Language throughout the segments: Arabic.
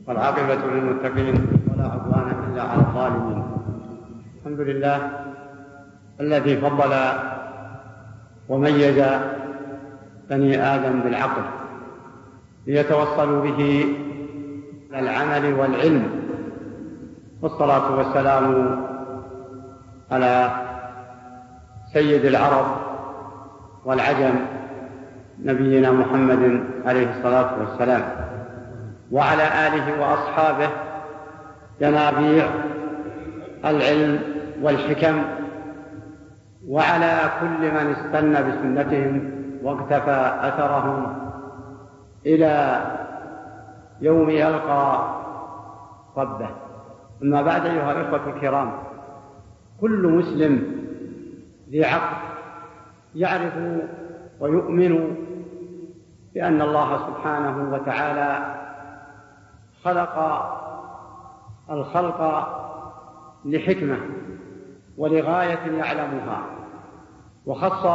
والعاقبة للمتقين ولا عدوان إلا على الظالمين. الحمد لله الذي فضل وميز بني آدم بالعقل ليتوصلوا به إلى العمل والعلم، والصلاة والسلام على سيد العرب والعجم نبينا محمد عليه الصلاة والسلام، وعلى آله وأصحابه ينابيع العلم والحكم، وعلى كل من استنى بسنتهم واقتفى أثرهم إلى يوم يلقى ربه. أما بعد، أيها الإخوة الكرام، كل مسلم ذي عقل يعرف ويؤمن بأن الله سبحانه وتعالى خلق الخلق لحكمة ولغاية يعلمها، وخص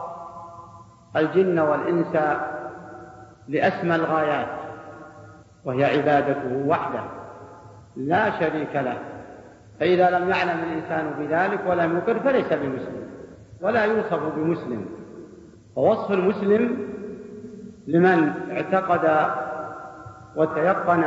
الجن والإنس لأسمى الغايات، وهي عبادته وحده لا شريك له. فإذا لم يعلم الإنسان بذلك ولم يقر فليس بمسلم ولا يوصف بمسلم. ووصف المسلم لمن اعتقد وتيقن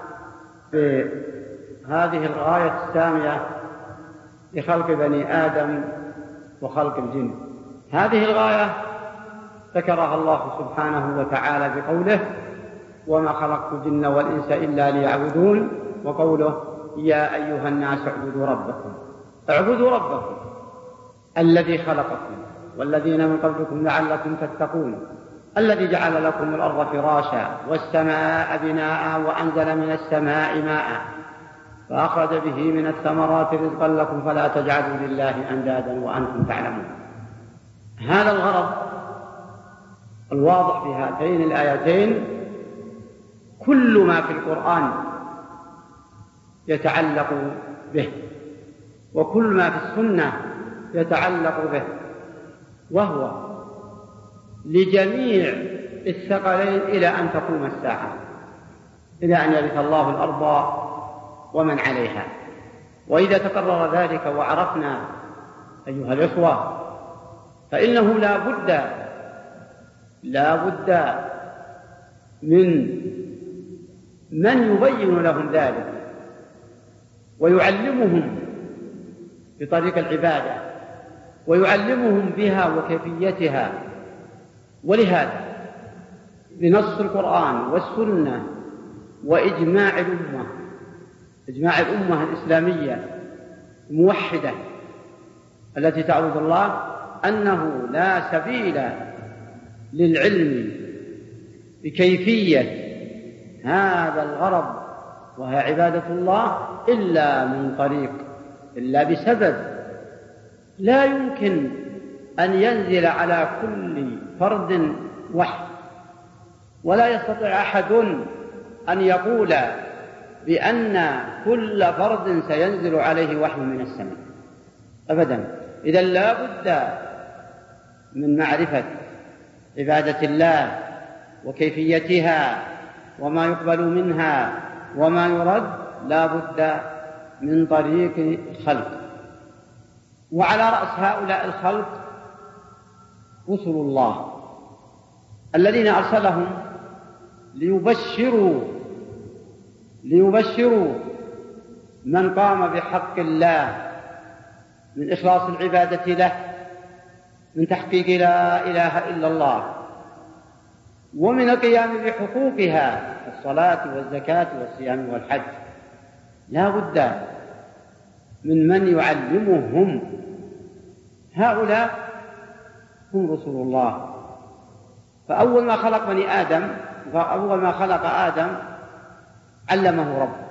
بهذه الغاية السامية لخلق بني آدم وخلق الجن. هذه الغاية ذكرها الله سبحانه وتعالى بقوله: وما خلقت الجن والإنس إلا ليعبدون، وقوله: يا أيها الناس اعبدوا ربكم الذي خلقكم والذين من قبلكم لعلكم تتقون، الذي جعل لكم الأرض فراشا والسماء بناء وأنزل من السماء ماء فأخرج به من الثمرات رزقا لكم فلا تجعلوا لله أندادا وأنتم تعلمون. هذا الغرض الواضح في هاتين الآيتين كل ما في القرآن يتعلق به، وكل ما في السنة يتعلق به، وهو لجميع الثقلين إلى أن تقوم الساعة، إلى أن يرث الله الأرض ومن عليها. وإذا تقرر ذلك وعرفنا أيها الإخوة، فإنه لا بد من يبين لهم ذلك ويعلمهم بطريق العبادة ويعلمهم بها وكيفيتها. ولهذا بنص القرآن والسنة وإجماع الأمة الإسلامية الموحدة التي تعبد الله، أنه لا سبيل للعلم بكيفية هذا الغرض وهي عبادة الله إلا بسبب. لا يمكن أن ينزل على كل فرد وحي، ولا يستطيع أحد أن يقول بأن كل فرد سينزل عليه وحي من السماء أبدا. إذن لا بد من معرفة عبادة الله وكيفيتها وما يقبل منها وما يرد، لا بد من طريق الخلق. وعلى رأس هؤلاء الخلق رسل الله الذين أرسلهم ليبشروا من قام بحق الله من إخلاص العبادة له، من تحقيق لا إله إلا الله، ومن القيام بحقوقها الصلاة والزكاة والصيام والحج. لا بد من يعلمهم. هؤلاء هم رسل الله. فأول ما خلق آدم علمه ربه،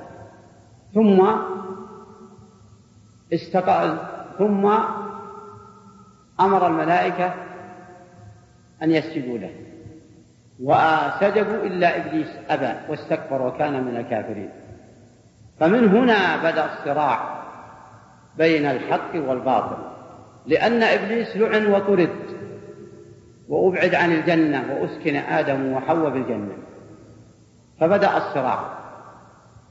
ثم أمر الملائكة أن يسجدوا له، وسجدوا إلا إبليس أبى واستكبر وكان من الكافرين. فمن هنا بدأ الصراع بين الحق والباطل، لأن إبليس لعن وطرد وأبعد عن الجنة وأسكن آدم وحواء بالجنة، فبدأ الصراع.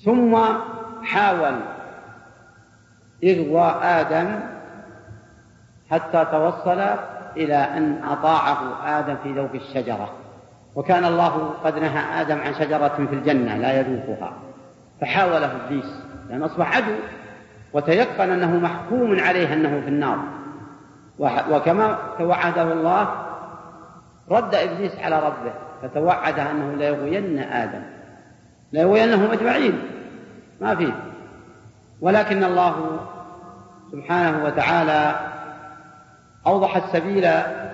ثم حاول إغواء آدم حتى توصل إلى أن أطاعه آدم في ذوق الشجرة، وكان الله قد نهى آدم عن شجرة في الجنة لا يذوقها، فحاوله إبليس لأن أصبح عدو وتيقن أنه محكوم عليه أنه في النار، وكما توعده الله رد إبليس على ربه فتوعد أنه لا يغوين آدم، لا يغوينهم أجمعين ما فيه. ولكن الله سبحانه وتعالى أوضح السبيل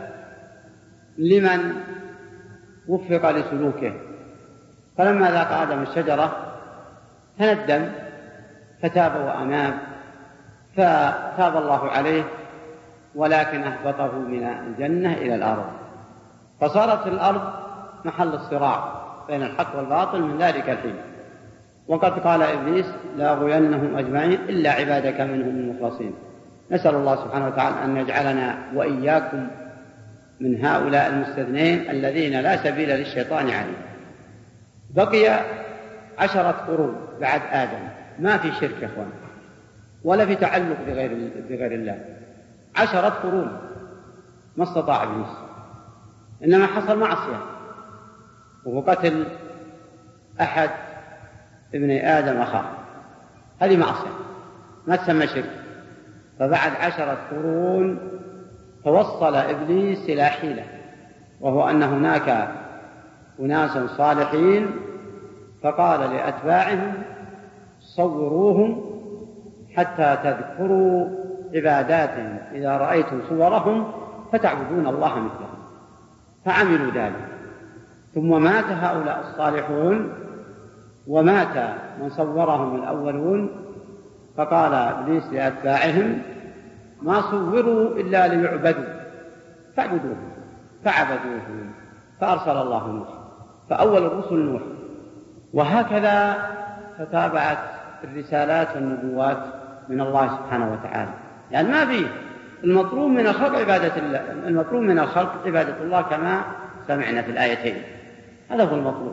لمن وفق لسلوكه، فلما ذاق آدم الشجرة تندم فتاب وأناب، فتاب الله عليه، ولكن أهبطه من الجنة إلى الأرض، فصارت الأرض محل الصراع بين الحق والباطل من ذلك الحين. وقد قال إبليس لأغوينهم أجمعين إلا عبادك منهم المخلصين. نسأل الله سبحانه وتعالى أن يجعلنا وإياكم من هؤلاء المستثنين الذين لا سبيل للشيطان عليهم. بقي 10 قرون بعد آدم، ما في شرك يا أخوان ولا في تعلق بغير الله. 10 قرون ما استطاع إبليس، إنما حصل معصية وهو قتل أحد ابن آدم أخاه، هذه معصية ما تسمى شرك. فبعد 10 قرون توصل إبليس إلى حيلة، وهو أن هناك أناسا صالحين، فقال لأتباعهم صوروهم حتى تذكروا عباداتهم إذا رأيتم صورهم فتعبدون الله مثلهم، فعملوا ذلك. ثم مات هؤلاء الصالحون ومات من صورهم الأولون، فقال إبليس لأتباعهم ما صوروا إلا ليعبدوا فاعبدوهم، فعبدوهم، فأرسل الله نوح، فأول الرسل نوح. وهكذا تتابعت الرسالات والنبوات من الله سبحانه وتعالى، يعني ما فيه المطلوب من الخلق عبادة الله، المطلوب من الخلق عبادة الله كما سمعنا في الآيتين، هذا هو المطلوب.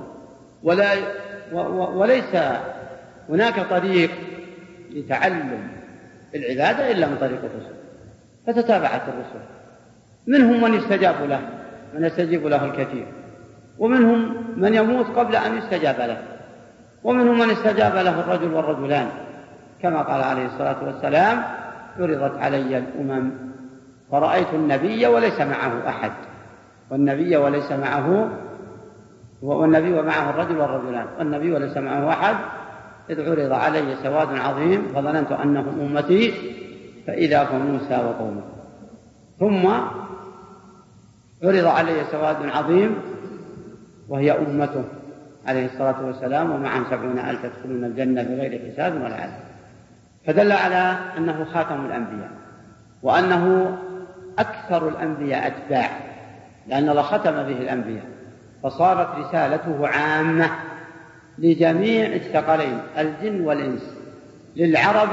وليس هناك طريق لتعلم العبادة إلا من طريق الرسل، فتتابعت الرسل، منهم من يستجاب له، من يستجيب له الكثير، ومنهم من يموت قبل أن يستجاب له، ومنهم من استجاب له الرجل والرجلان، كما قال عليه الصلاة والسلام عرضت علي الأمم فرأيت النبي وليس معه أحد، والنبي وليس معه، والنبي ومعه الرجل والرجلان، والنبي وليس معه أحد، إذ عرض علي سواد عظيم فظننت أنهم أمتي فإذا هم موسى وقومه. ثم عرض علي سواد عظيم وهي أمته عليه الصلاة والسلام ومعهم 70,000 يدخلون الجنة بغير حساب ولا عذاب، فدل على أنه خاتم الأنبياء، وأنه أكثر الأنبياء أتباع، لأن الله ختم به الأنبياء، فصارت رسالته عامة لجميع الثقلين الجن والإنس، للعرب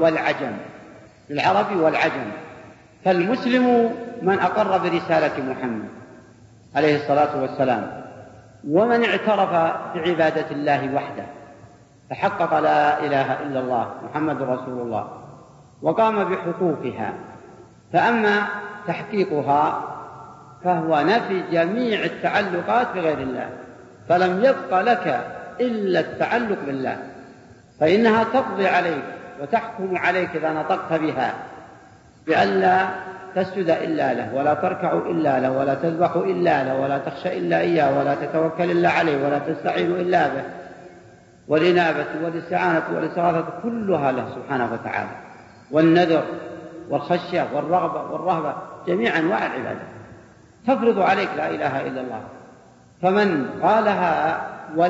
والعجم. فالمسلم من أقر برسالة محمد عليه الصلاة والسلام، ومن اعترف بعبادة الله وحده فحقق لا إله إلا الله محمد رسول الله وقام بحقوقها. فأما تحقيقها فهو نفي جميع التعلقات بغير الله، فلم يبق لك إلا التعلق بالله، فإنها تقضي عليك وتحكم عليك إذا نطقت بها بألا تسجد إلا له، ولا تركع إلا له، ولا تذبح إلا له، ولا تخشى إلا إياه، ولا تتوكل إلا عليه، ولا تستعين إلا به، والإنابة والاستعانة والاستغاثة كلها له سبحانه وتعالى، والنذر والخشية والرغبة والرهبة، جميع أنواع العبادة تفرض عليك لا إله إلا الله. فمن قالها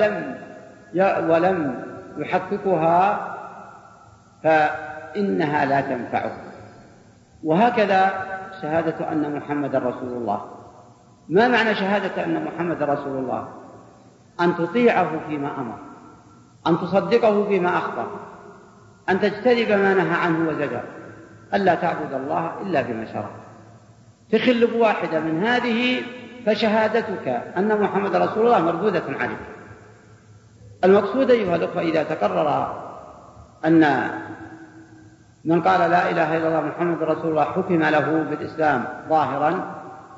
ولم يحققها فإنها لا تنفعه. وهكذا شهادة أن محمد رسول الله. ما معنى شهادة أن محمد رسول الله؟ أن تطيعه فيما أمر، أن تصدقه فيما أخبر، أن تجتنب ما نهى عنه وزجر، ألا تعبد الله إلا بما شرع. تخل بواحدة من هذه فشهادتك أن محمد رسول الله مردودة عليك. المقصود أيها الأخوة إذا تقرر أن من قال لا إله إلا الله محمد رسول الله حكم له بالإسلام ظاهرا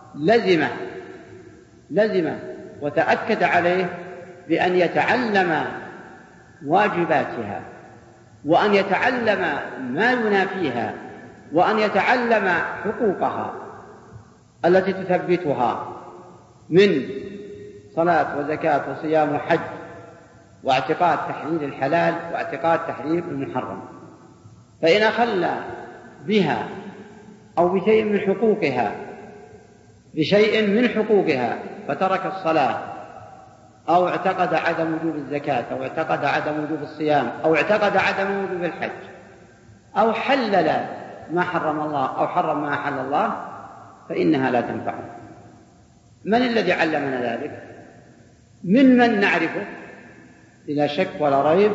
لزم وتأكد عليه بأن يتعلم واجباتها، وأن يتعلم ما ينافيها، وأن يتعلم حقوقها التي تثبتها من صلاة وزكاة وصيام وحج، واعتقاد تحليل الحلال واعتقاد تحريم المحرم. فإن أخل بها أو بشيء من حقوقها فترك الصلاة، أو اعتقد عدم وجوب الزكاة، أو اعتقد عدم وجوب الصيام، أو اعتقد عدم وجوب الحج، أو حلل ما حرم الله أو حرم ما أحل الله، فإنها لا تنفعه. من الذي علمنا ذلك؟ من نعرفه بلا شك ولا ريب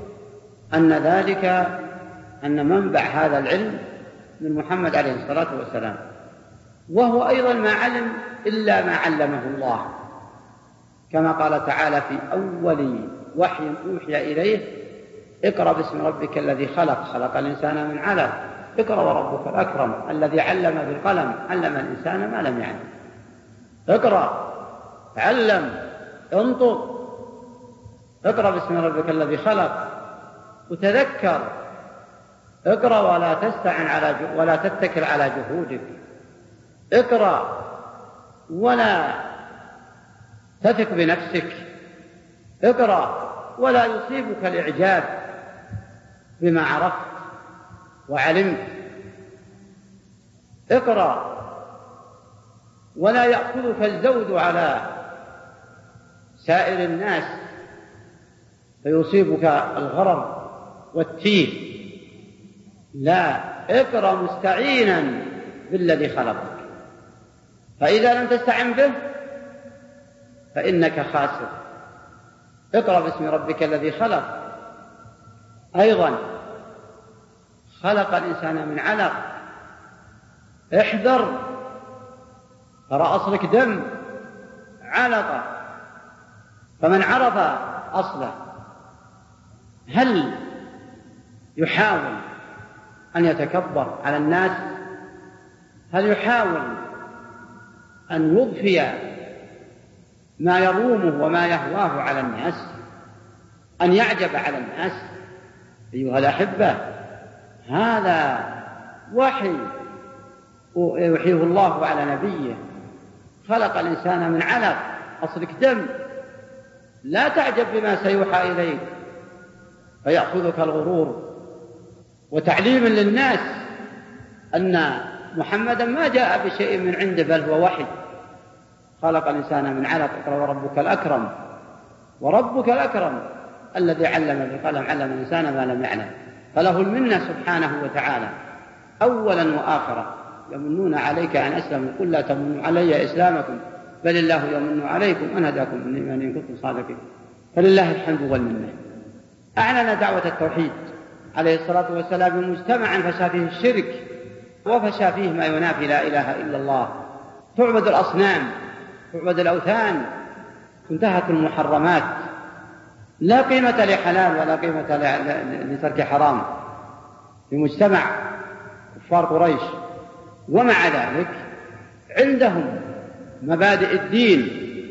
أن منبع هذا العلم من محمد عليه الصلاة والسلام، وهو أيضا ما علم إلا ما علمه الله، كما قال تعالى في أول وحي أوحي إليه: اقرأ باسم ربك الذي خلق الإنسان من علق، اقرأ وربك الأكرم الذي علم بالقلم علم الإنسان ما لم يعلم. اقرأ، تعلم، انطق، اقرأ باسم ربك الذي خلق، وتذكر، اقرأ ولا تتكل على جهودك، اقرأ ولا تثق بنفسك، اقرأ ولا يصيبك الإعجاب بما عرفت وعلمت، اقرأ ولا يأخذك الزود على سائر الناس فيصيبك الغرر والتيه، لا، اقرأ مستعينا بالذي خلقك، فإذا لم تستعن به فإنك خاسر. اقرأ باسم ربك الذي خلق، أيضا خلق الإنسان من علق، احذر، ترى أصلك دم، علقة، فمن عرف أصله هل يحاول أن يتكبر على الناس؟ هل يحاول أن يضفي ما يرومه وما يهواه على الناس، أن يعجب على الناس؟ أيها الأحبة، هذا وحي يوحيه الله على نبيه، خلق الإنسان من علق، أصلك دم، لا تعجب بما سيوحى إليك فيأخذك الغرور. وتعليم للناس أن محمدا ما جاء بشيء من عنده بل هو وحي. خلق الإنسان من علق، اقرأ وربك الأكرم، وربك الأكرم الذي علم بالقلم علم الإنسان ما لم يعلم. فله المنة سبحانه وتعالى أولا وآخرا. يمنون عليك أن أسلموا، قل لا تمنوا علي إسلامكم بل الله يمن عليكم أن هداكم من الإيمان إن كنتم صادقين. فلله الحمد والمنة. أعلن دعوة التوحيد عليه الصلاة والسلام مجتمعا فشى فيه الشرك وفشى فيه ما ينافي لا إله إلا الله. تعبد الأصنام، تعبد الأوثان، انتهت المحرمات، لا قيمة لحلال ولا قيمة لترك حرام في مجتمع كفار قريش. ومع ذلك عندهم مبادئ الدين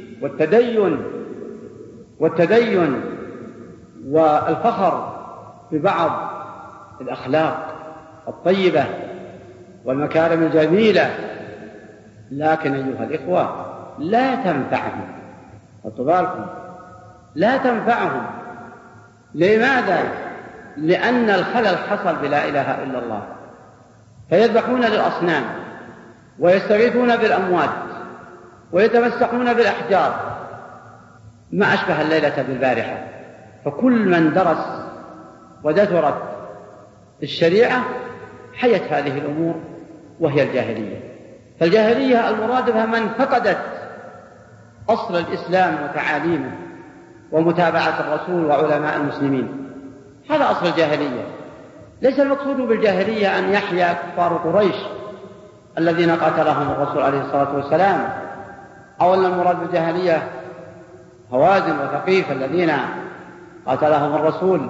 والتدين والفخر ببعض الأخلاق الطيبة والمكارم الجميلة، لكن أيها الإخوة لا تنفعهم. فطبالكم لا تنفعهم. لماذا؟ لأن الخلل حصل بلا إله إلا الله، فيذبحون للأصنام ويستغيثون بالأموات ويتمسحون بالأحجار، ما أشبه الليلة بالبارحة. فكل من درس ودثرت الشريعة حيت هذه الأمور، وهي الجاهلية. فالجاهلية المراد بها من فقدت أصل الإسلام وتعاليمه ومتابعة الرسول وعلماء المسلمين، هذا أصل الجاهلية. ليس المقصود بالجاهلية أن يحيا كفار قريش الذين قاتلهم الرسول عليه الصلاة والسلام، أو أن المراد بالجاهلية هوازن وثقيف الذين قاتلهم الرسول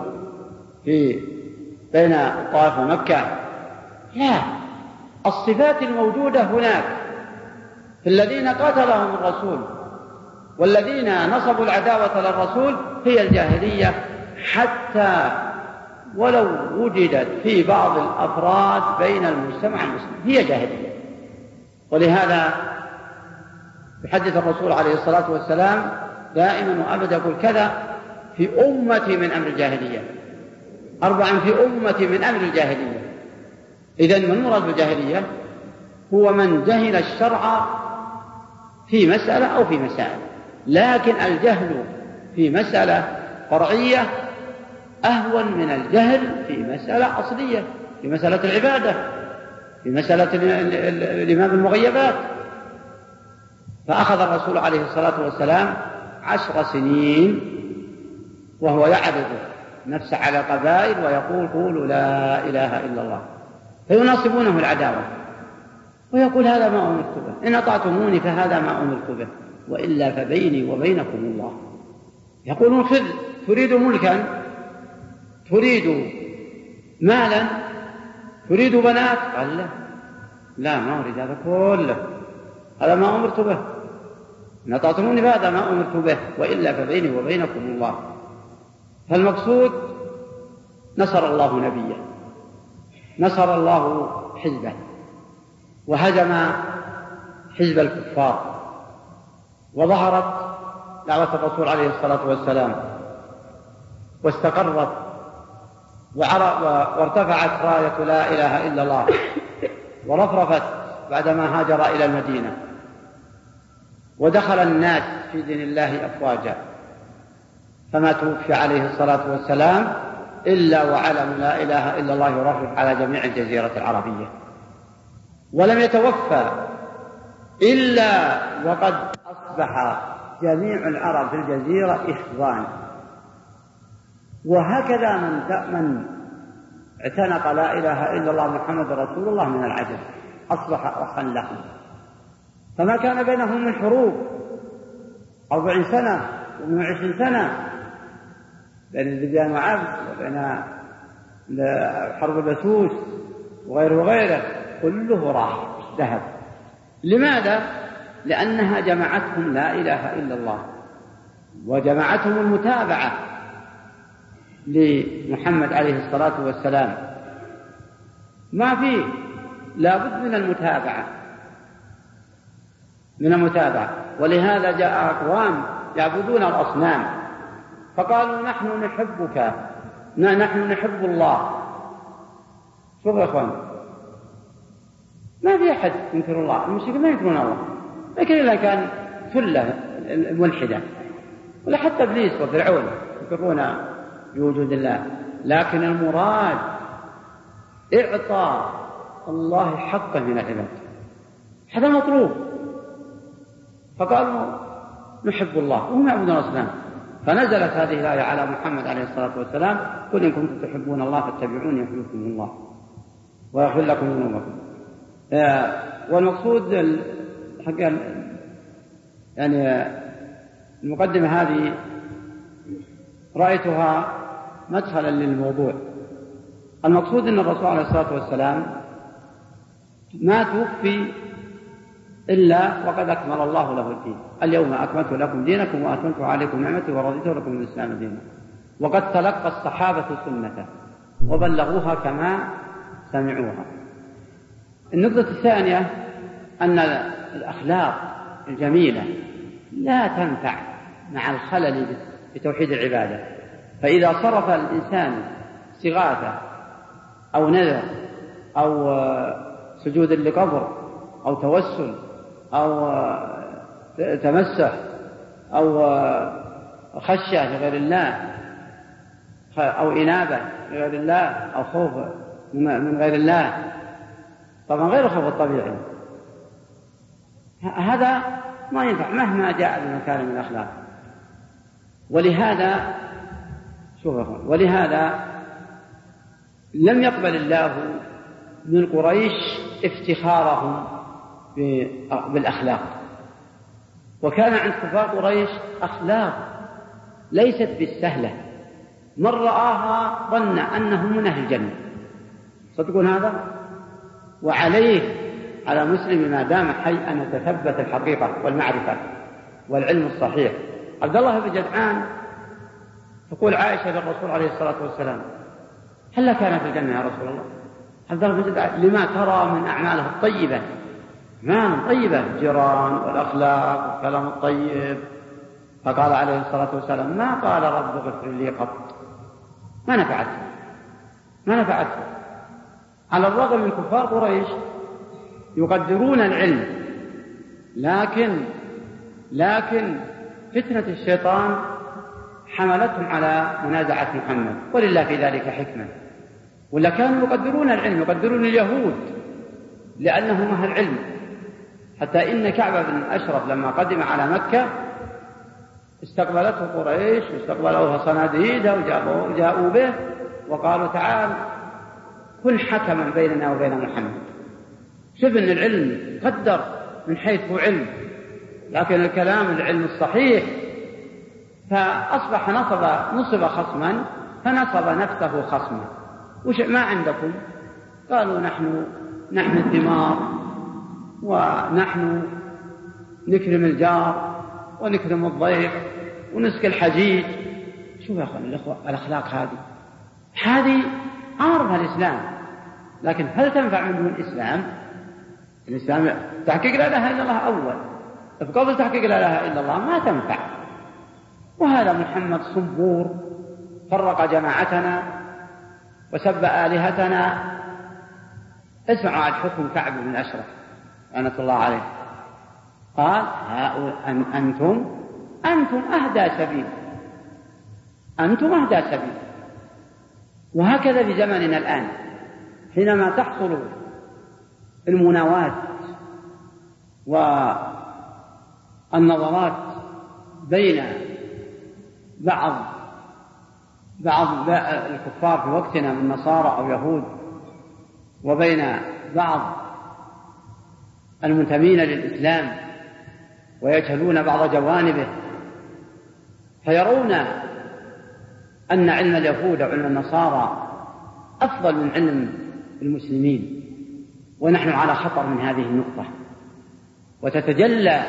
بين الطائف ومكة. لا، الصفات الموجودة هناك في الذين قاتلهم الرسول والذين نصبوا العداوة للرسول هي الجاهلية، حتى ولو وجدت في بعض الأفراد بين المجتمع المسلم هي جاهلية. ولهذا يحدث الرسول عليه الصلاة والسلام دائما وأبدا يقول كذا في أمتي من أمر الجاهلية، 4 في أمتي من أمر الجاهلية. إذن من مراد بالجاهلية هو من جهل الشرع في مسألة أو في مسائل، لكن الجهل في مسألة فرعية أهون من الجهل في مسألة أصلية، في مسألة العبادة، في مسألة الإيمان بالمغيبات. فأخذ الرسول عليه الصلاة والسلام 10 سنين وهو يعرض نفسه على قبائل ويقول قولوا لا إله إلا الله، فيناصبونه العداوة ويقول هذا ما أمرت به، إن أطعتموني فهذا ما أمرت به، وإلا فبيني وبينكم الله. يقولون خذ، تريد ملكا، تريد مالا، تريد بنات؟ قال لا ما أريد هذا كله، هذا ما أمرت به، إن أطعتموني فهذا ما أمرت به، وإلا فبيني وبينكم الله. فالمقصود نصر الله نبيه، نصر الله حزبه، وهزم حزب الكفار، وظهرت دعوة الرسول عليه الصلاة والسلام، واستقرت وارتفعت راية لا إله إلا الله، ورفرفت بعدما هاجر إلى المدينة، ودخل الناس في دين الله أفواجا. فما توفي عليه الصلاة والسلام إلا وعلم لا إله إلا الله يرفرف على جميع الجزيرة العربية، ولم يتوفى إلا وقد أصبح جميع العرب في الجزيرة إخوان. وهكذا من اعتنق لا إله إلا الله محمد رسول الله من العجم أصبح أخا لهم. فما كان بينهم من حروب 40 سنة و20 سنة بين الذبيان وعبد، وبين حرب البسوس وغيره كله راح ذهب. لماذا؟ لأنها جمعتهم لا إله إلا الله، وجمعتهم المتابعة لمحمد عليه الصلاة والسلام. ما فيه، لابد من المتابعة. ولهذا جاء أقوام يعبدون الأصنام فقالوا نحن نحبك، نحن نحب الله. شوف يا أخوان، ما في أحد ينكر الله، المشركين ما ينكرون الله، لكن إذا كان ثلة ملحدة، ولا حتى إبليس وفرعون ينكرون بوجود الله. لكن المراد إعطاء الله حقا من العباد، هذا مطلوب. فقالوا نحب الله وهم يعبدون الأصنام، فنزلت هذه الآية على محمد عليه الصلاة والسلام: قل إن كنتم تحبون الله فاتبعوني يحببكم الله ويغفر لكم ذنوبكم. والمقصود يعني المقدمة هذه رأيتها مدخلا للموضوع. المقصود أن الرسول عليه الصلاة والسلام ما توفي إلا وقد أكمل الله له الدين. اليوم أكملت لكم دينكم وأتممت عليكم نعمتي ورضيت لكم الإسلام دينا. وقد تلقى الصحابة سنته وبلغوها كما سمعوها. النقطة الثانية أن الأخلاق الجميلة لا تنفع مع الخلل بتوحيد العبادة. فإذا صرف الإنسان استغاثة أو نذر أو سجود لقبر أو توسل أو تمسح أو خشية لغير الله أو إنابة لغير الله أو خوف من غير الله، طبعا غير الخوف الطبيعي، هذا ما ينفع مهما جاء بمكارم الأخلاق. ولهذا لم يقبل الله من قريش افتخارهم بالأخلاق. وكان عند كفار قريش أخلاق ليست بالسهلة، من رآها ظن أنه من أهل الجنة. صدقون هذا؟ وعليه على مسلم ما دام حي أن يتثبت الحقيقة والمعرفة والعلم الصحيح. عبد الله بن جدعان تقول عائشة للرسول عليه الصلاة والسلام: هل كان في الجنة يا رسول الله؟ عبد الله بن جدعان: لما ترى من أعماله الطيبة؟ أعمال طيبة، الجيران والأخلاق والكلام الطيب. فقال عليه الصلاة والسلام: ما قال رب اغفر لي قط، ما نفعته. على الرغم من كفار قريش يقدرون العلم، لكن فتنة الشيطان حملتهم على منازعة محمد، ولله في ذلك حكمة. ولا كانوا يقدرون العلم، يقدرون اليهود لأنهم أهل العلم. حتى إن كعب بن الأشرف لما قدم على مكة استقبلته قريش واستقبلوها صناديد وجاءوا به وقالوا: تعال كن حكما بيننا وبين محمد. شوف ان العلم قدر من حيث هو علم، لكن الكلام العلم الصحيح. فأصبح نصب خصما فنصب نفسه خصما. وش ما عندكم؟ قالوا: نحن الثمار، ونحن نكرم الجار ونكرم الضيف ونسك الحجيج. شوف يا أخوان الأخوة الأخلاق هذه عارضها الإسلام، لكن هل تنفع من دون الإسلام؟ الإسلام تحقيق لا إله إلا الله أول، فقبل تحقيق لا إله إلا الله ما تنفع. وهذا محمد صبور فرق جماعتنا وسب آلهتنا. اسمعوا عن حكم كعب بن الأشرف لعنة الله عليه. قال: أنتم أهدى سبيل. وهكذا في زمننا الآن حينما تحصل المناواة والنظرات بين بعض الكفار في وقتنا من نصارى أو يهود وبين بعض المنتمين للإسلام ويجهلون بعض جوانبه، فيرون أن علم اليهود وعلم النصارى أفضل من علم المسلمين، ونحن على خطر من هذه النقطة. وتتجلى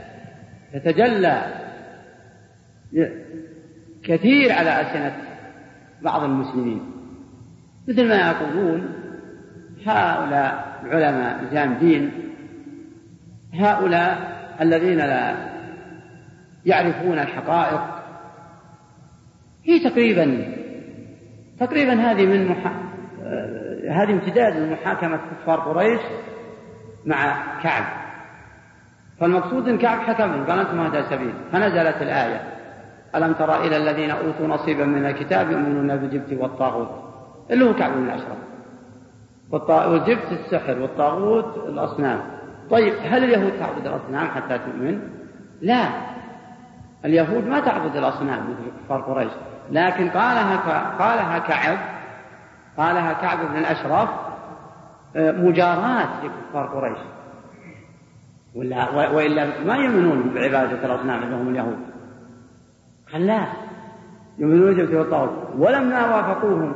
كثير على ألسنة بعض المسلمين، مثل ما يقولون هؤلاء العلماء الجامدين، هؤلاء الذين لا يعرفون الحقائق. هي تقريبا هذه امتداد من محاكمة كفار قريش مع كعب. فالمقصود ان كعب حكم قال: أنتم أهدى سبيل. فنزلت الآية: ألم تر إلى الذين أوتوا نصيبا من الكتاب يؤمنون بالجبت والطاغوت، اللي هو كعب بن الأشرف. والجبت السحر والطاغوت الأصنام. طيب هل اليهود تعبد الأصنام حتى تؤمن؟ لا، اليهود ما تعبد الأصنام مثل كفار قريش، لكن قالها كعب بن الأشرف مجاراة لكفار قريش، وإلا ما يؤمنون بعبادة الأصنام اللي هم اليهود. قال: لا، يؤمنون بالجبت والطاغوت. ولما وافقوهم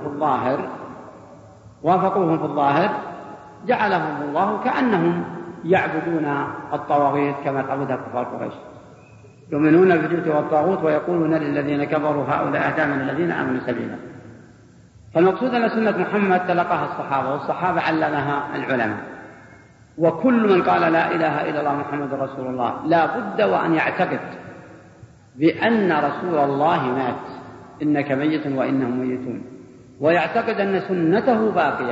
في الظاهر جعلهم الله كأنهم يعبدون الطواغيت كما تعبدها كفار قريش. يؤمنون بالجبت والطاغوت ويقولون للذين كفروا هؤلاء أهدى من الذين آمنوا سبيلا. فالمقصود أن سنة محمد تلقاها الصحابة، والصحابة علمها العلماء. وكل من قال لا إله إلا الله محمد رسول الله لا بد وأن يعتقد بأن رسول الله مات، إنك ميت وإنهم ميتون، ويعتقد أن سنته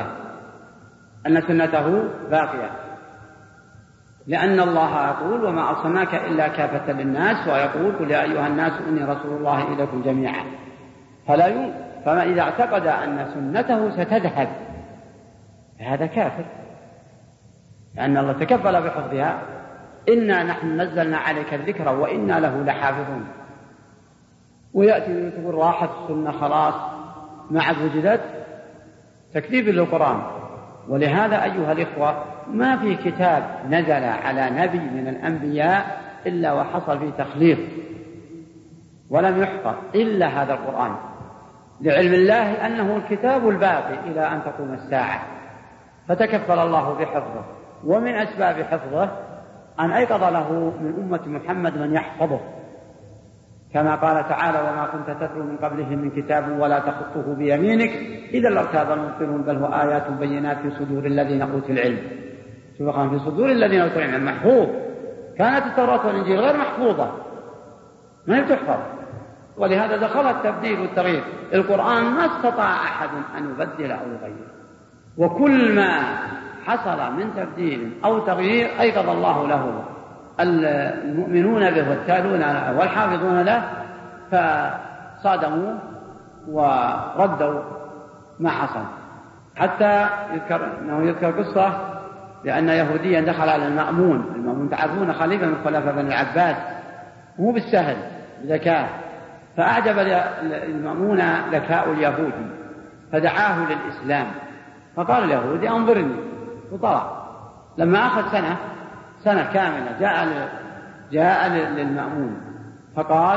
باقية، لأن الله يقول: وما أرسلناك إلا كافة للناس، ويقول: قل يا أيها الناس إني رسول الله إليكم جميعا. فما إذا اعتقد أن سنته ستذهب فهذا كافر، لأن الله تكفل بحفظها: إنا نحن نزلنا عليك الذكر وإنا له لحافظون. ويأتي يقول راحت السنة خلاص ما عاد وجدت، تكذيب للقرآن. ولهذا أيها الإخوة ما في كتاب نزل على نبي من الأنبياء إلا وحصل فيه تخليط ولم يحفظ إلا هذا القرآن. لعلم الله أنه الكتاب الباقي إلى أن تقوم الساعة، فتكفل الله بحفظه. ومن أسباب حفظه أن أيقظ له من أمة محمد من يحفظه، كما قال تعالى: وما كنت تتلو من قبله من كتاب ولا تخطه بيمينك إذا لارتاب المبطلون بل هو آيات بينات في صدور الذين أوتوا العلم. سبحان في صدور الذين أوتوا العلم محفوظ. كانت التوراة والإنجيل غير محفوظة، ما تحفظ، ولهذا دخل التبديل والتغيير. القرآن ما استطاع أحد أن يبدل أو يغير، وكل ما حصل من تبديل أو تغيير أيقظ الله له المؤمنون به والتالون والحافظون له، فصادموا وردوا ما حصل. حتى يذكر قصة لأن يهوديا دخل على المأمون تعرفون خليفة من خلفاء بني العباس، مو بالسهل بذكاء، فأعجب المأمون ذكاء اليهودي فدعاه للإسلام، فقال اليهودي: أنظرني، وطلع. لما أخذ سنة كاملة جاء للمأمون فقال: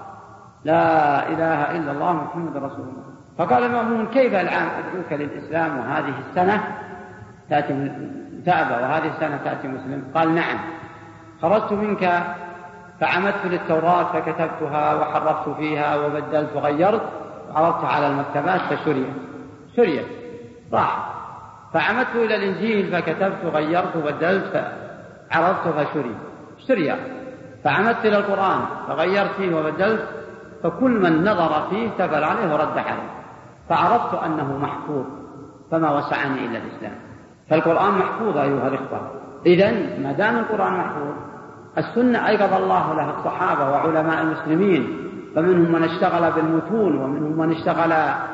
لا إله إلا الله محمد رسول الله. فقال المأمون: كيف العام أدعوك للإسلام وهذه السنة تأتي تأبى وهذه السنة تأتي مسلم؟ قال: نعم، خرجت منك فعمدت للتوراة فكتبتها وحرفت فيها وبدلت وغيرت وعرضت على المكتبات فشريت راح، فعمدت إلى الإنجيل فكتبت وغيرت وبدلت عرضت فشريت، فعمدت إلى القرآن فغيرت فيه وبدلت، فكل من نظر فيه تبل عليه ورد عليه، فعرفت أنه محفوظ فما وسعني إلا الإسلام. فالقرآن محفوظ أيها الإخوة. إذن ما دام القرآن محفوظ، السنة أيقظ الله لها الصحابة وعلماء المسلمين، فمنهم من اشتغل بالمتون، ومنهم من اشتغل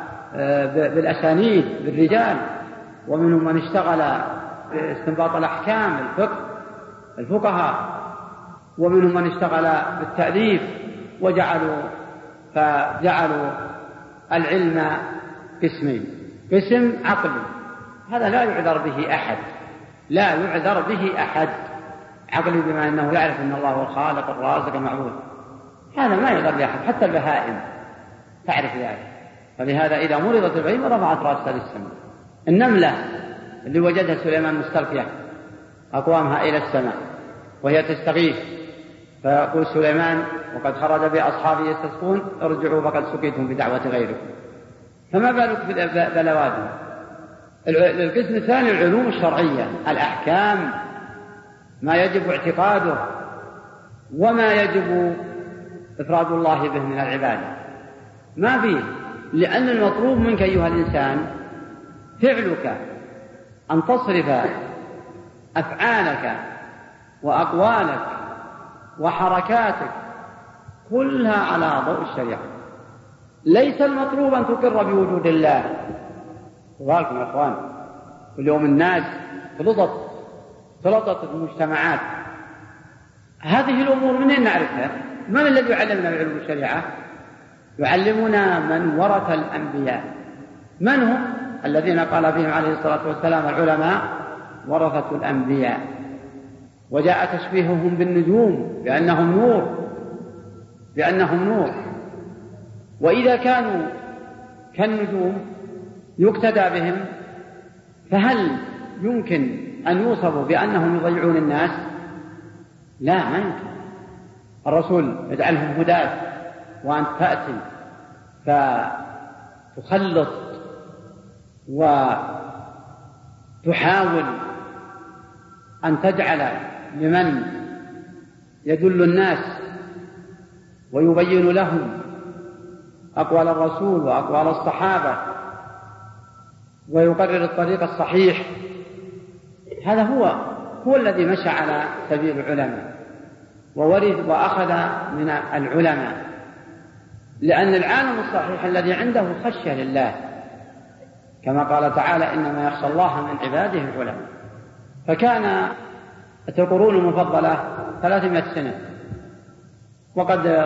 بالأسانيد بالرجال، ومنهم من اشتغل باستنباط الأحكام الفقهاء، ومنهم من اشتغل بالتأليف، فجعلوا العلم قسمين: قسم عقلي، هذا لا يعذر به أحد، عقلي بما أنه يعرف أن الله هو الخالق الرازق المعبود، هذا ما يعذر به أحد، حتى البهائم تعرف ذلك. فلهذا إذا مرضت البهيمة رفعت رأسها للسماء. النملة اللي وجدها سليمان مستلقية أقوامها إلى السماء وهي تستغيث، فيقول سليمان وقد خرج بأصحابه يستسقون: ارجعوا فقد سقيتم بدعوة غيركم. فما بالك بالبلوادم. القسم الثاني العلوم الشرعية، الأحكام، ما يجب اعتقاده وما يجب إفراد الله به من العبادة، ما فيه. لأن المطلوب منك أيها الإنسان فعلك، أن تصرف أفعالك وأقوالك وحركاتك كلها على ضوء الشريعة. ليس المطلوب أن تقر بوجود الله. وذلكم يا أخوان، اليوم الناس خلطت المجتمعات. هذه الأمور منين نعرفها؟ من الذي يعلمنا علم الشريعة؟ يعلمنا من ورث الأنبياء. من هم؟ الذين قال فيهم عليه الصلاة والسلام: العلماء ورثة الأنبياء. وجاء تشبيههم بالنجوم بأنهم نور. وإذا كانوا كالنجوم يقتدى بهم، فهل يمكن أن يوصفوا بأنهم يضيعون الناس؟ لا، ما يمكن. الرسول يجعلهم هداة، وأنت تأتي فتخلط وتحاول أن تجعل لمن يدل الناس ويبين لهم أقوال الرسول وأقوال الصحابة ويقرر الطريق الصحيح. هذا هو الذي مشى على سبيل العلماء وورث وأخذ من العلماء، لأن العالم الصحيح الذي عنده خشية لله، كما قال تعالى: إنما يخشى الله من عباده العلماء. فكان القرون المفضلة 300 سنة، وقد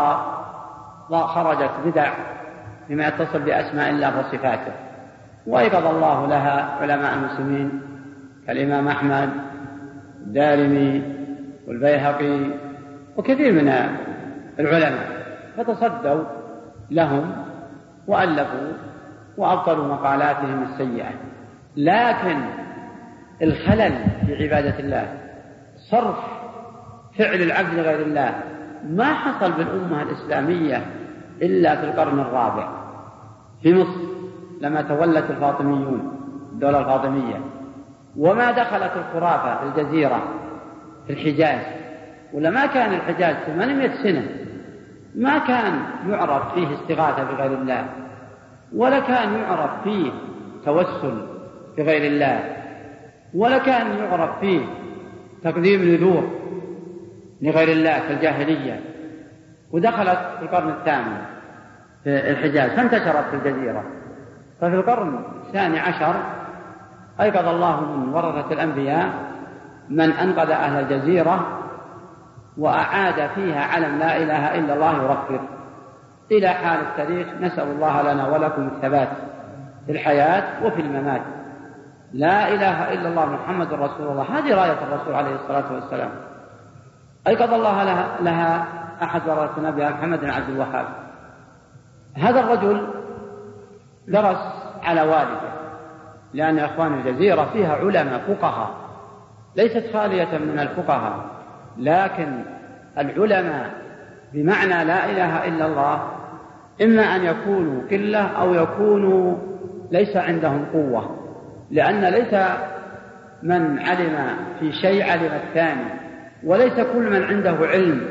خرجت بدع فيما يتصل بأسماء الله وصفاته، وأيقظ الله لها علماء المسلمين كالإمام أحمد الدارمي والبيهقي وكثير من العلماء، فتصدوا لهم وألفوا وأبطلوا مقالاتهم السيئة. لكن الخلل في عبادة الله، صرف فعل العبد لغير الله، ما حصل بالأمة الإسلامية إلا في القرن الرابع في مصر لما تولت الفاطميون الدولة الفاطمية، وما دخلت الخرافة في الجزيرة في الحجاز. ولما كان الحجاز 800 سنة ما كان يعرف فيه استغاثة بغير الله، ولا كان يعرف فيه توسل بغير الله، ولا كان يعرف فيه تقديم نذور لغير الله في الجاهلية. ودخلت في القرن الثامن في الحجاز فانتشرت في الجزيرة. ففي القرن 12 أيقظ الله من ورثة الأنبياء من أنقذ أهل الجزيرة وأعاد فيها علم لا إله إلا الله يرفرف إلى حال التاريخ. نسأل الله لنا ولكم الثبات في الحياة وفي الممات. لا إله إلا الله محمد رسول الله، هذه راية الرسول عليه الصلاة والسلام. أيقظ الله لها أحد ورثة الأنبياء محمد بن عبد الوهاب. هذا الرجل درس على والده، لأن أخوان الجزيرة فيها علماء فقهاء ليست خالية من الفقهاء، لكن العلماء بمعنى لا إله إلا الله إما أن يكونوا قلة أو يكونوا ليس عندهم قوة، لأن ليس من علم في شيء علم الثاني، وليس كل من عنده علم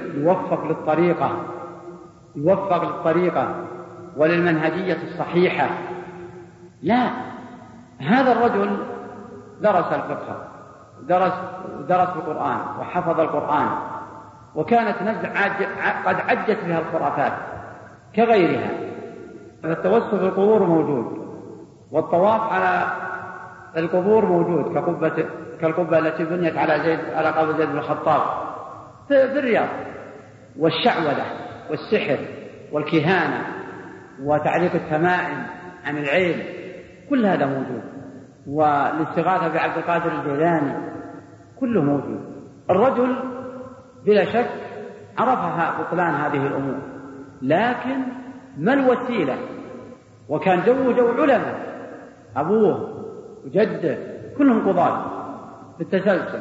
يوفق للطريقة وللمنهجية الصحيحة. لا، هذا الرجل درس الفقه، درس القرآن وحفظ القرآن، وكانت نفسه قد عجت بها الخرافات كغيرها. التوسل في القبور موجود، والطواف على القبور موجود كالقبة التي بنيت على قبر زيد بن الخطاب في الرياض، والشعوذة والسحر والكهانة وتعليق التمائم عن العين، كل هذا موجود، والاستغاثة بعبد القادر الجيلاني كله موجود. الرجل بلا شك عرفها بطلان هذه الأمور، لكن ما الوسيلة؟ وكان جو علماء، أبوه وجده كلهم قضاة بالتسلسل،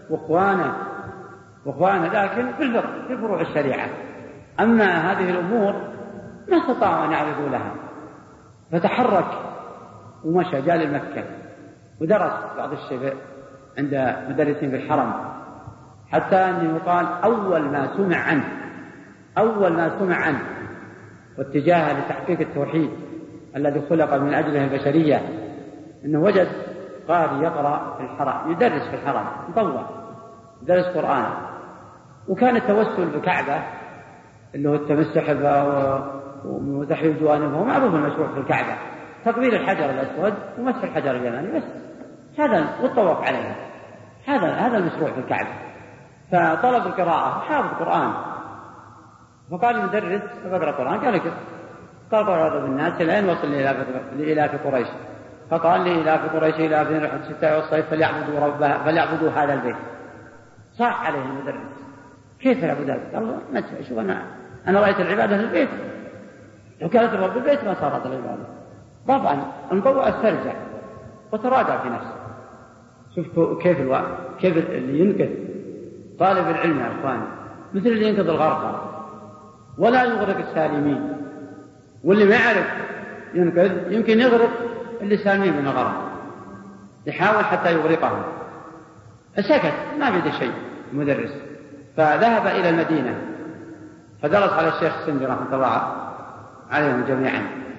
وإخوانه لكن في فروع الشريعة. أما هذه الأمور ما استطاعوا أن يعرضوا لها، فتحرك ومشى جاء لمكة ودرس بعض الشيء عند مدرسين في الحرم، حتى أنه قال أول ما سمع عنه واتجاه لتحقيق التوحيد الذي خلق من أجله البشرية أنه وجد قارئ يقرأ في الحرم، يدرس في الحرم مطوع، يدرس قرآن. وكان التوسل بكعبة اللي هو التمسح وتحويل جوانبه معروف المشروع في الكعبة، تقبيل الحجر الأسود ومسح الحجر اليماني بس، هذا والطواف عليها، هذا المشروع في الكعبة. فطلب القراءة حافظ القرآن، فقال المدرس فقرأ القرآن، قال كيف؟ قال قرأ بالناس لين وصل لإلاف قريش، فقال لإلاف قريش إلاف رحلة الشتاء والصيف فليعبدوا هذا البيت. صاح عليه المدرس، كيف يعبد هذا؟ قال ما شوف أنا رأيت العبادة في البيت، لو كانت الرب البيت ما صارت العبادة. طبعا المطوع استرجع وتراجع في نفسه. شفتوا كيف اللي ينقذ طالب العلم يا أخواني مثل اللي ينقذ الغرقى ولا يغرق السالمين، واللي ما يعرف ينقذ يمكن يغرق اللي سالمين من الغرق، يحاول حتى يغرقهم. فسكت ما بيد شيء المدرس، فذهب إلى المدينة فدرس على الشيخ السندي رحمة الله عليهم جميعا،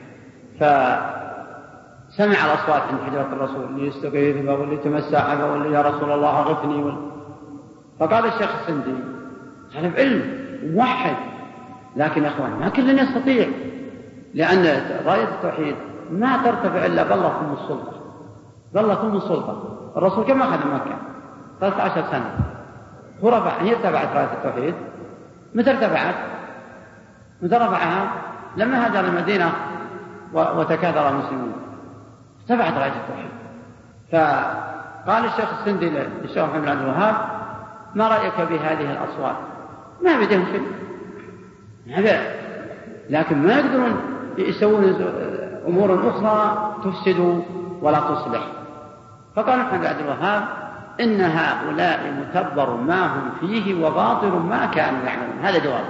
فسمع الأصوات عند حجرة الرسول اللي يستغيث واللي يتمسح واللي يا رسول الله أغثني فقال الشيخ السندي طالب علم موحد، لكن يا أخوان ما كل يستطيع، لأن راية التوحيد ما ترتفع إلا بالله ثم السلطة. الرسول كما أخذ مكة 13 سنة ورفع، هي ارتفعت راية التوحيد. متى ارتفعت؟ متى رفعها؟ لما هاجر المدينة وتكاثر المسلمون ارتفعت راية التوحيد. فقال الشيخ السندي للشيخ محمد بن عبد الوهاب ما رأيك بهذه الأصوات؟ ما بدهم شيء، لكن ما يقدرون يسوون أمور أخرى تفسد ولا تصلح. فقال محمد بن عبد الوهاب إن هؤلاء متبر ما هم فيه وباطل ما كانوا يعملون. هذا جوابه.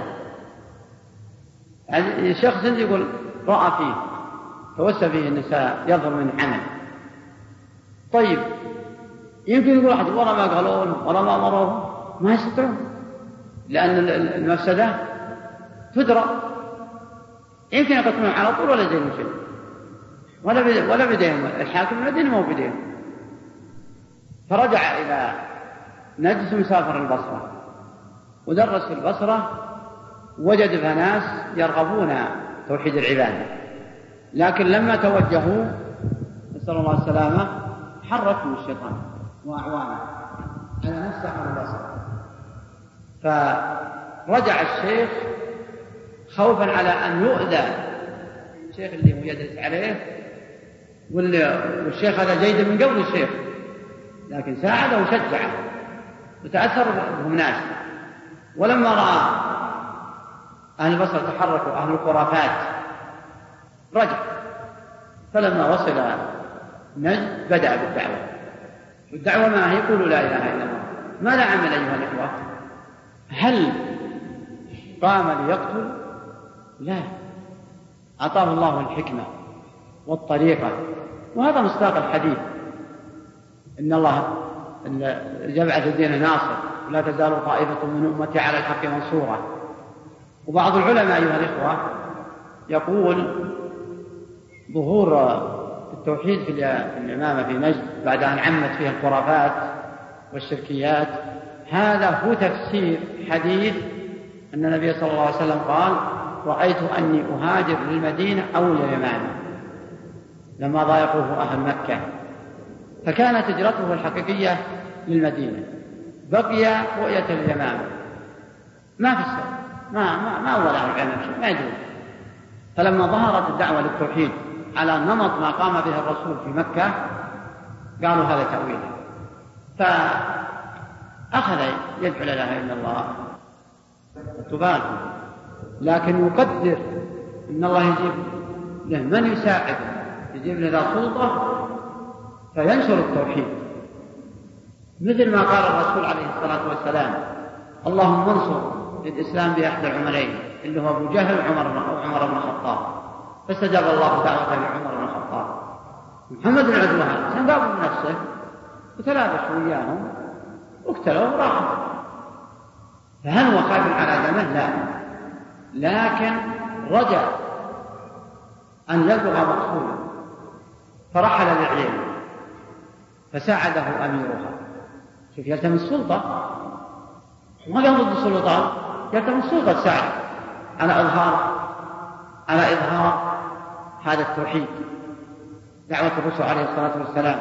الشيخ سندي يقول رأى فيه توسى فيه النساء يظهر من عمل. طيب يمكن يقول أحد ورا ما قالون ورا ما مروا ما يستطيعون، لأن المفسدة تدرى. يمكن يقتلون على طول ولا يدينهم شيء، ولا بديهم الحاكم لا دين مو بديهم. فرجع إلى نجد مسافر البصرة ودرس في البصرة، وجد فيها ناس يرغبون توحيد العبادة، لكن لما توجهوا نسأل الله السلامة حركهم الشيطان وأعوانه على نفس أهل البصرة. فرجع الشيخ خوفا على أن يؤذى الشيخ اللي هو يدرس عليه، والشيخ هذا جيد من قبل الشيخ، لكن ساعده وشجعه وتأثر بهم ناس. ولما رأى أهل البصرة تحركوا أهل الخرافات رجع. فلما وصل نجد بدأ بالدعوة، والدعوة ما هي يقول لا إله إلا الله. ماذا عمل أيها الإخوة؟ هل قام ليقتل؟ لا، أعطاه الله الحكمة والطريقة، وهذا مصداق الحديث إن الله يبعث الدين ناصر ولا تزال طائفة من أمتي على الحق منصورة. وبعض العلماء أيها الإخوة يقول ظهور التوحيد في الإمامة في نجد بعد أن عمت فيها الخرافات والشركيات، هذا هو تفسير حديث أن النبي صلى الله عليه وسلم قال رأيت أني أهاجر للمدينة أو لليمامة لما ضايقوه أهل مكة، فكانت هجرته الحقيقية للمدينة، بقي رؤية اليمامة ما في السبب، ما أول أهل العلم شيء ما يدرون. فلما ظهرت الدعوة للتوحيد على نمط ما قام به الرسول في مكة قالوا هذا تأويل، فأخذ يدعو لا إله إلا الله وتبال، لكن يقدر إن الله يجيب له من يساعد، يجيب له سلطة فينشر التوحيد، مثل ما قال الرسول عليه الصلاة والسلام اللهم انصر الإسلام بأحد العمرين اللي هو أبو جهل وعمر بن الخطاب، فاستجاب الله دعوة لعمر بن الخطاب. محمد بن عبد الوهاب سنقابل بنفسه وتلابسوا وياهم واقتلوا وراحوا، فهل هو خايف على دمه؟ لا، لكن رجع أن يبلغ مقصوده فرحل لعينه فساعده أميرها. شوف يلتمس السلطة، ما قام ضد السلطان، يلتمس السلطة تساعد على إظهار هذا التوحيد دعوة الرسول عليه الصلاة والسلام.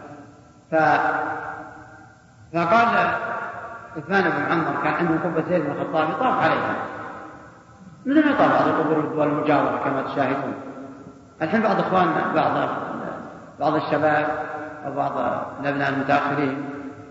فقال عثمان بن عمر كان عنده قبة زيد بن الخطاب يطاف عليها مثل ما يطاف على القبور الدول المجاورة كما تشاهدون الحين. بعض إخواننا بعض الشباب أو بعض الأبناء المتأخرين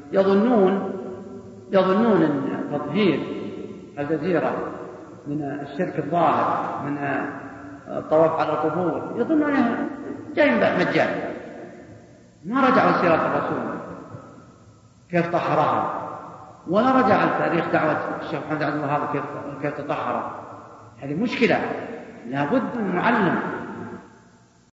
يظنون أن تطهير الجزيرة من الشرك الظاهر من الطواف على القبور يظنون أنه جاي مجال، ما رجعوا سيرة الرسول كيف طهرها، ولا رجع تاريخ دعوة الشيخ محمد بن عبد الوهاب كيف تطهر. هذه مشكلة، لابد من معلم